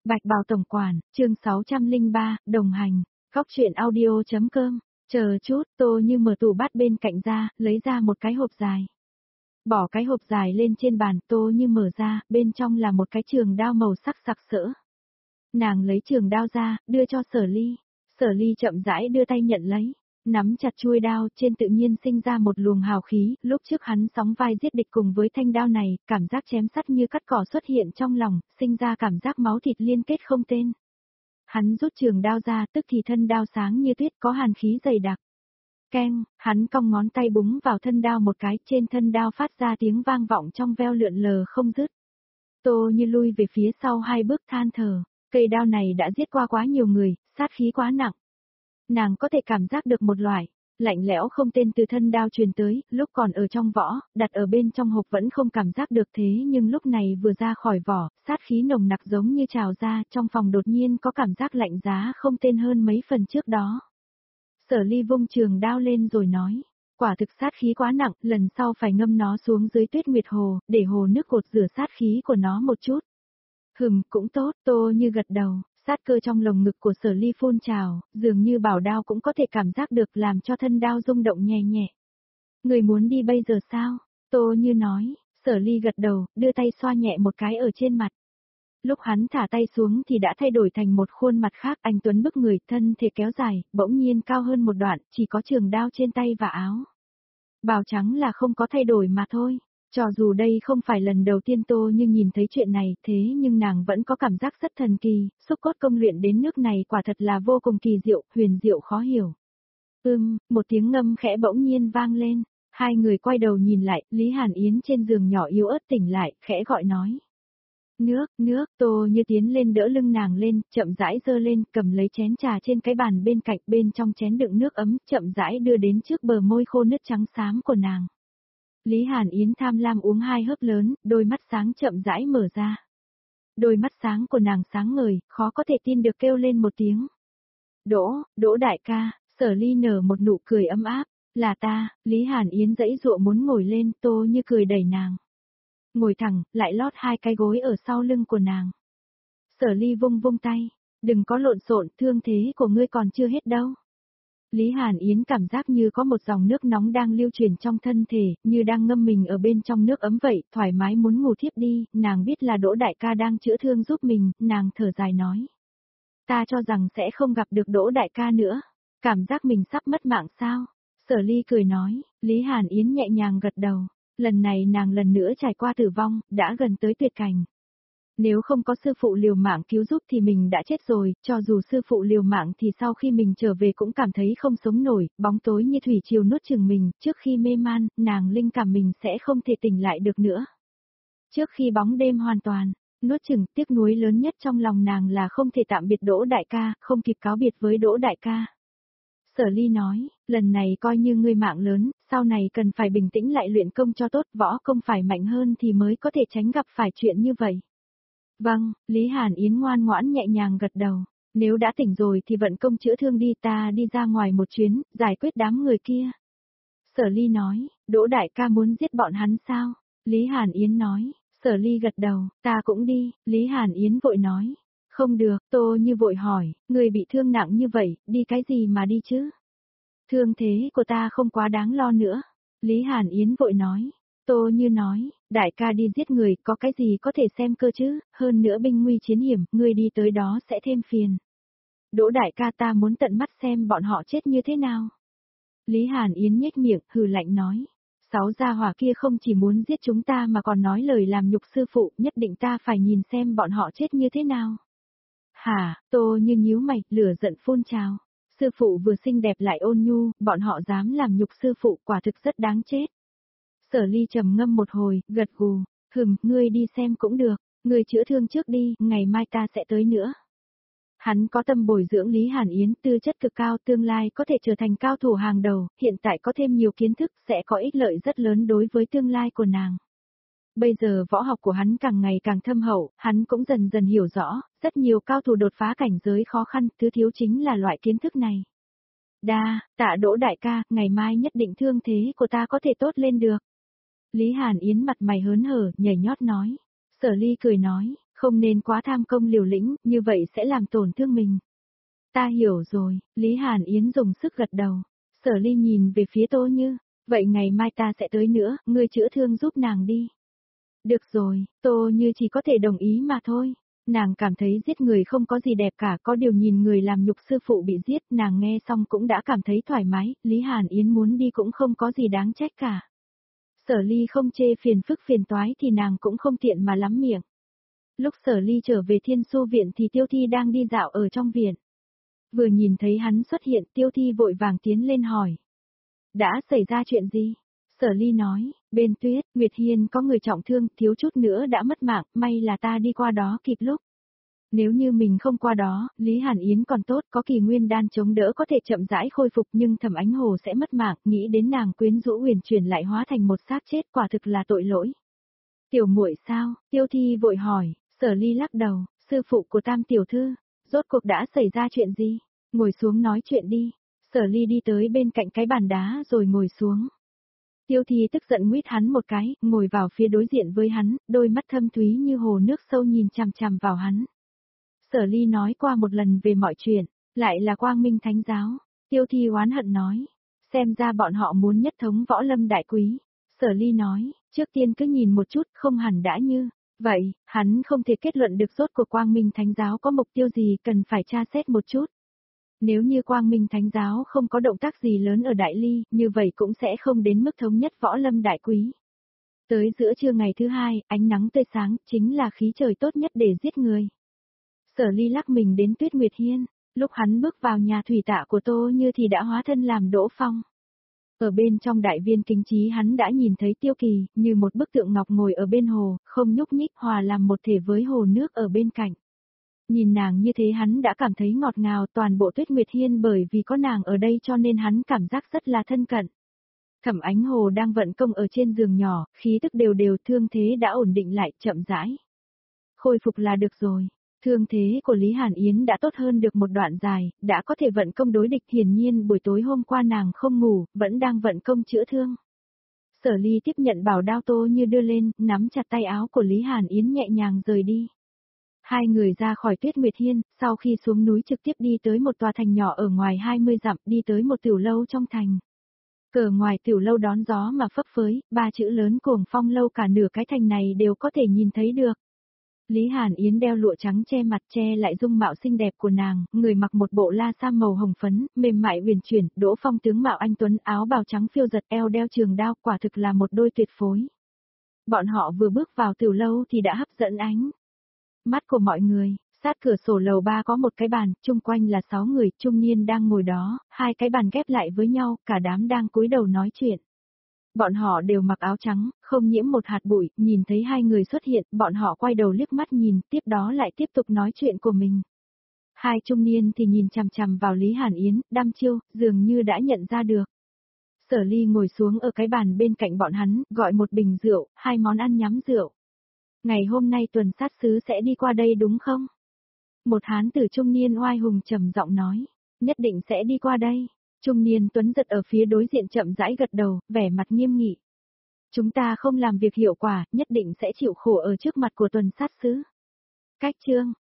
Bạch Bào Tổng Quản, chương 603, đồng hành, góc truyện audio.com, chờ chút, Tô Như mở tủ bát bên cạnh ra, lấy ra một cái hộp dài. Bỏ cái hộp dài lên trên bàn, Tô Như mở ra, bên trong là một cái trường đao màu sắc sặc sỡ. Nàng lấy trường đao ra, đưa cho Sở Ly. Sở Ly chậm rãi đưa tay nhận lấy, nắm chặt chuôi đao, trên tự nhiên sinh ra một luồng hào khí, lúc trước hắn sóng vai giết địch cùng với thanh đao này, cảm giác chém sắt như cắt cỏ xuất hiện trong lòng, sinh ra cảm giác máu thịt liên kết không tên. Hắn rút trường đao ra, tức thì thân đao sáng như tuyết, có hàn khí dày đặc. Keng, hắn cong ngón tay búng vào thân đao một cái, trên thân đao phát ra tiếng vang vọng trong veo lượn lờ không dứt. Tô Như lui về phía sau hai bước than thở, cây đao này đã giết qua quá nhiều người, sát khí quá nặng. Nàng có thể cảm giác được một loại lạnh lẽo không tên từ thân đao truyền tới, lúc còn ở trong vỏ, đặt ở bên trong hộp vẫn không cảm giác được thế nhưng lúc này vừa ra khỏi vỏ, sát khí nồng nặc giống như trào ra, trong phòng đột nhiên có cảm giác lạnh giá không tên hơn mấy phần trước đó. Sở Ly vung trường đao lên rồi nói, quả thực sát khí quá nặng, lần sau phải ngâm nó xuống dưới Tuyết Nguyệt Hồ, để hồ nước cột rửa sát khí của nó một chút. Cũng tốt, Tô Như gật đầu. Sát cơ trong lồng ngực của Sở Ly phun trào, dường như bảo đao cũng có thể cảm giác được làm cho thân đao rung động nhẹ nhẹ. Người muốn đi bây giờ sao? Tô Như nói, Sở Ly gật đầu, đưa tay xoa nhẹ một cái ở trên mặt. Lúc hắn thả tay xuống thì đã thay đổi thành một khuôn mặt khác, anh tuấn bức người, thân thể kéo dài, bỗng nhiên cao hơn một đoạn, chỉ có trường đao trên tay và áo. Bào trắng là không có thay đổi mà thôi. Cho dù đây không phải lần đầu tiên Tô Như nhìn thấy chuyện này, thế nhưng nàng vẫn có cảm giác rất thần kỳ, xúc cốt công luyện đến nước này quả thật là vô cùng kỳ diệu, huyền diệu khó hiểu. Một tiếng ngâm khẽ bỗng nhiên vang lên, hai người quay đầu nhìn lại, Lý Hàn Yến trên giường nhỏ yếu ớt tỉnh lại, khẽ gọi nói. Nước, Tô Như tiến lên đỡ lưng nàng lên, chậm rãi giơ lên, cầm lấy chén trà trên cái bàn bên cạnh, bên trong chén đựng nước ấm, chậm rãi đưa đến trước bờ môi khô nứt trắng xám của nàng. Lý Hàn Yến tham lam uống hai hớp lớn, đôi mắt sáng chậm rãi mở ra. Đôi mắt sáng của nàng sáng ngời, khó có thể tin được kêu lên một tiếng. Đỗ đại ca, Sở Ly nở một nụ cười ấm áp, là ta, Lý Hàn Yến giãy giụa muốn ngồi lên, Tô Như cười đẩy nàng. Ngồi thẳng, lại lót hai cái gối ở sau lưng của nàng. Sở Ly vung tay, đừng có lộn xộn, thương thế của ngươi còn chưa hết đâu. Lý Hàn Yến cảm giác như có một dòng nước nóng đang lưu truyền trong thân thể, như đang ngâm mình ở bên trong nước ấm vậy, thoải mái muốn ngủ thiếp đi, nàng biết là Đỗ đại ca đang chữa thương giúp mình, nàng thở dài nói. Ta cho rằng sẽ không gặp được Đỗ đại ca nữa, cảm giác mình sắp mất mạng sao? Sở Ly cười nói, Lý Hàn Yến nhẹ nhàng gật đầu, lần này nàng lần nữa trải qua tử vong, đã gần tới tuyệt cảnh. Nếu không có sư phụ liều mạng cứu giúp thì mình đã chết rồi, cho dù sư phụ liều mạng thì sau khi mình trở về cũng cảm thấy không sống nổi, bóng tối như thủy triều nuốt chửng mình, trước khi mê man, nàng linh cảm mình sẽ không thể tỉnh lại được nữa. Trước khi bóng đêm hoàn toàn, nuốt chửng, tiếc nuối lớn nhất trong lòng nàng là không thể tạm biệt Đỗ đại ca, không kịp cáo biệt với Đỗ đại ca. Sở Ly nói, lần này coi như ngươi mạng lớn, sau này cần phải bình tĩnh lại luyện công cho tốt, võ công phải mạnh hơn thì mới có thể tránh gặp phải chuyện như vậy. Vâng, Lý Hàn Yến ngoan ngoãn nhẹ nhàng gật đầu, nếu đã tỉnh rồi thì vận công chữa thương đi, ta đi ra ngoài một chuyến, giải quyết đám người kia. Sở Ly nói, Đỗ đại ca muốn giết bọn hắn sao? Lý Hàn Yến nói, Sở Ly gật đầu, ta cũng đi, Lý Hàn Yến vội nói. Không được, Tô Như vội hỏi, người bị thương nặng như vậy, đi cái gì mà đi chứ? Thương thế của ta không quá đáng lo nữa. Lý Hàn Yến vội nói. Tô Như nói, đại ca đi giết người, có cái gì có thể xem cơ chứ, hơn nữa binh nguy chiến hiểm, ngươi đi tới đó sẽ thêm phiền. Đỗ đại ca, ta muốn tận mắt xem bọn họ chết như thế nào. Lý Hàn Yến nhếch miệng, hừ lạnh nói. 6 gia hỏa kia không chỉ muốn giết chúng ta mà còn nói lời làm nhục sư phụ, nhất định ta phải nhìn xem bọn họ chết như thế nào. Hả, Tô Như nhíu mày, lửa giận phun trào. Sư phụ vừa xinh đẹp lại ôn nhu, bọn họ dám làm nhục sư phụ, quả thực rất đáng chết. Sở Ly trầm ngâm một hồi, gật gù, ngươi đi xem cũng được, ngươi chữa thương trước đi, ngày mai ta sẽ tới nữa. Hắn có tâm bồi dưỡng Lý Hàn Yến, tư chất cực cao, tương lai có thể trở thành cao thủ hàng đầu, hiện tại có thêm nhiều kiến thức sẽ có ích lợi rất lớn đối với tương lai của nàng. Bây giờ võ học của hắn càng ngày càng thâm hậu, hắn cũng dần dần hiểu rõ, rất nhiều cao thủ đột phá cảnh giới khó khăn, thứ thiếu chính là loại kiến thức này. Tạ Đỗ đại ca, ngày mai nhất định thương thế của ta có thể tốt lên được. Lý Hàn Yến mặt mày hớn hở, nhảy nhót nói. Sở Ly cười nói, Không nên quá tham công liều lĩnh, như vậy sẽ làm tổn thương mình. Ta hiểu rồi, Lý Hàn Yến dùng sức gật đầu. Sở Ly nhìn về phía Tô Như, vậy ngày mai ta sẽ tới nữa, ngươi chữa thương giúp nàng đi. Được rồi, Tô Như chỉ có thể đồng ý mà thôi. Nàng cảm thấy giết người không có gì đẹp cả, có điều nhìn người làm nhục sư phụ bị giết, nàng nghe xong cũng đã cảm thấy thoải mái, Lý Hàn Yến muốn đi cũng không có gì đáng trách cả. Sở Ly không chê phiền phức phiền toái thì nàng cũng không tiện mà lắm miệng. Lúc Sở Ly trở về Thiên Xu viện thì Tiêu Thi đang đi dạo ở trong viện. Vừa nhìn thấy hắn xuất hiện, Tiêu Thi vội vàng tiến lên hỏi. Đã xảy ra chuyện gì? Sở Ly nói, bên Tuyết, Nguyệt Hiên có người trọng thương, thiếu chút nữa đã mất mạng, may là ta đi qua đó kịp lúc. Nếu như mình không qua đó, Lý Hàn Yến còn tốt, có kỳ nguyên đan chống đỡ có thể chậm rãi khôi phục, nhưng Thẩm Ánh Hồ sẽ mất mạng, nghĩ đến nàng quyến rũ huyền chuyển lại hóa thành một xác chết, quả thực là tội lỗi. Tiểu muội sao? Tiêu Thi vội hỏi. Sở Ly lắc đầu, sư phụ của Tam tiểu thư, rốt cuộc đã xảy ra chuyện gì? Ngồi xuống nói chuyện đi. Sở Ly đi tới bên cạnh cái bàn đá rồi ngồi xuống. Tiêu Thi tức giận nguyết hắn một cái, ngồi vào phía đối diện với hắn, đôi mắt thâm thúy như hồ nước sâu nhìn chằm chằm vào hắn. Sở Ly nói qua một lần về mọi chuyện, lại là Quang Minh Thánh giáo. Tiêu Thi oán hận nói, xem ra bọn họ muốn nhất thống võ lâm đại quý. Sở Ly nói, trước tiên cứ nhìn một chút, không hẳn đã như. Vậy, hắn không thể kết luận được rốt cuộc Quang Minh Thánh giáo có mục tiêu gì, cần phải tra xét một chút. Nếu như Quang Minh Thánh giáo không có động tác gì lớn ở Đại Ly, như vậy cũng sẽ không đến mức thống nhất võ lâm đại quý. Tới giữa trưa ngày thứ hai, ánh nắng tươi sáng, chính là khí trời tốt nhất để giết người. Sở Ly lắc mình đến Tuyết Nguyệt Hiên, lúc hắn bước vào nhà thủy tạ của Tô Như thì đã hóa thân làm Đỗ Phong. Ở bên trong đại viên kính trí hắn đã nhìn thấy Tiêu Kỳ, như một bức tượng ngọc ngồi ở bên hồ, không nhúc nhích, hòa làm một thể với hồ nước ở bên cạnh. Nhìn nàng như thế hắn đã cảm thấy ngọt ngào, toàn bộ Tuyết Nguyệt Hiên bởi vì có nàng ở đây cho nên hắn cảm giác rất là thân cận. Thẩm Ánh Hồ đang vận công ở trên giường nhỏ, khí tức đều đều, thương thế đã ổn định lại, chậm rãi. Khôi phục là được rồi. Thương thế của Lý Hàn Yến đã tốt hơn được một đoạn dài, đã có thể vận công đối địch, hiển nhiên buổi tối hôm qua nàng không ngủ, vẫn đang vận công chữa thương. Sở Ly tiếp nhận bảo đao Tô Như đưa lên, nắm chặt tay áo của Lý Hàn Yến nhẹ nhàng rời đi. Hai người ra khỏi Tuyết Nguyệt Hiên, sau khi xuống núi trực tiếp đi tới một tòa thành nhỏ ở ngoài 20 dặm, đi tới một tiểu lâu trong thành. Cờ ngoài tiểu lâu đón gió mà phấp phới, ba chữ lớn Cuồng Phong lâu, cả nửa cái thành này đều có thể nhìn thấy được. Lý Hàn Yến đeo lụa trắng che mặt, che lại dung mạo xinh đẹp của nàng, người mặc một bộ la sa màu hồng phấn, mềm mại huyền chuyển, Đỗ Phong tướng mạo anh tuấn, áo bào trắng phiêu giật, eo đeo trường đao, quả thực là một đôi tuyệt phối. Bọn họ vừa bước vào tiểu lâu thì đã hấp dẫn ánh mắt của mọi người. Sát cửa sổ lầu 3 có một cái bàn, chung quanh là 6 người, trung niên đang ngồi đó, hai cái bàn ghép lại với nhau, cả đám đang cúi đầu nói chuyện. Bọn họ đều mặc áo trắng, không nhiễm một hạt bụi, nhìn thấy hai người xuất hiện, bọn họ quay đầu liếc mắt nhìn, tiếp đó lại tiếp tục nói chuyện của mình. Hai trung niên thì nhìn chằm chằm vào Lý Hàn Yến, đăm chiêu, dường như đã nhận ra được. Sở Ly ngồi xuống ở cái bàn bên cạnh bọn hắn, gọi một bình rượu, hai món ăn nhắm rượu. Ngày hôm nay tuần sát sứ sẽ đi qua đây đúng không? Một hán tử trung niên oai hùng trầm giọng nói, nhất định sẽ đi qua đây. Trung niên tuấn giật ở phía đối diện chậm rãi gật đầu, vẻ mặt nghiêm nghị. Chúng ta không làm việc hiệu quả, nhất định sẽ chịu khổ ở trước mặt của tuần sát sứ. Cách chương